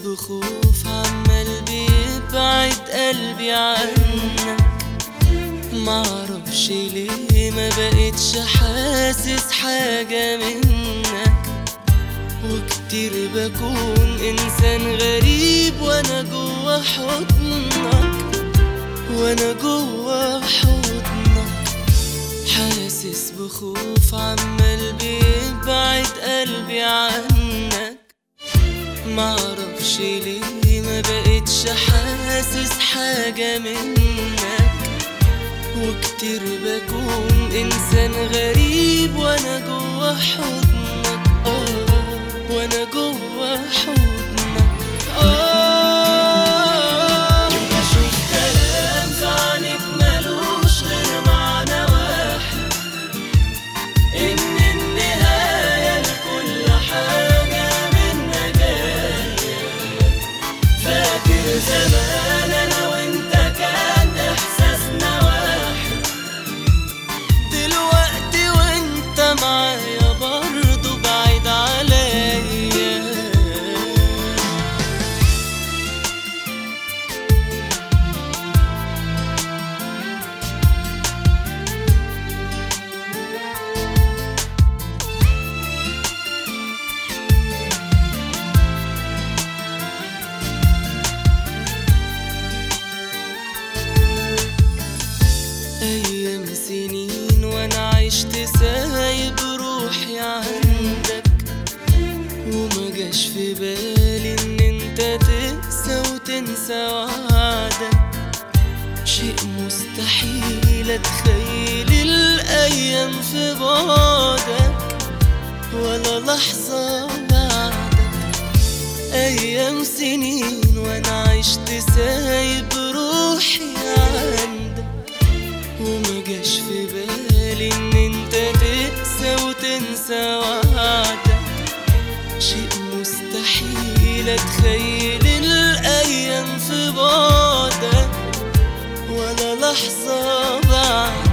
بخوف عمال بيبعد قلبي عنك. معرفش ليه ما بقتش حاسس حاجة منك، وكتير بكون إنسان غريب وأنا جوا حضنك، وأنا جوا حضنك. حاسس بخوف عمال بيبعد قلبي عنك. معرفش ليه ما بقتش حاسس حاجة منك، وكتير بكون إنسان غريب وأنا جوا حضنك. وأنا جوا حضنك. بشوف كلام في عينك ملوش غير معنى واحد، إن النهاية لكل حاجة منا جاية. فاكر زمان أنا وإنت كان إحساسنا واحد، دلوقتي وإنت معايا برضو بعيد عليا. أيام سنين وأنا عشت سايب روحي عندك، وما جاش في بالي إن أنت تقسى وتنسى وعدك. شيء مستحيل أتخيل الأيام في بعدك، ولا لحظة بعدك. أيام سنين وأنا عشت سايب روحي عندك، وما جاش في بالي إن أنت تقسى وتنسى وعدك. شيء مستحيل أتخيل الأيام في بعدك، ولا لحظة بعدك.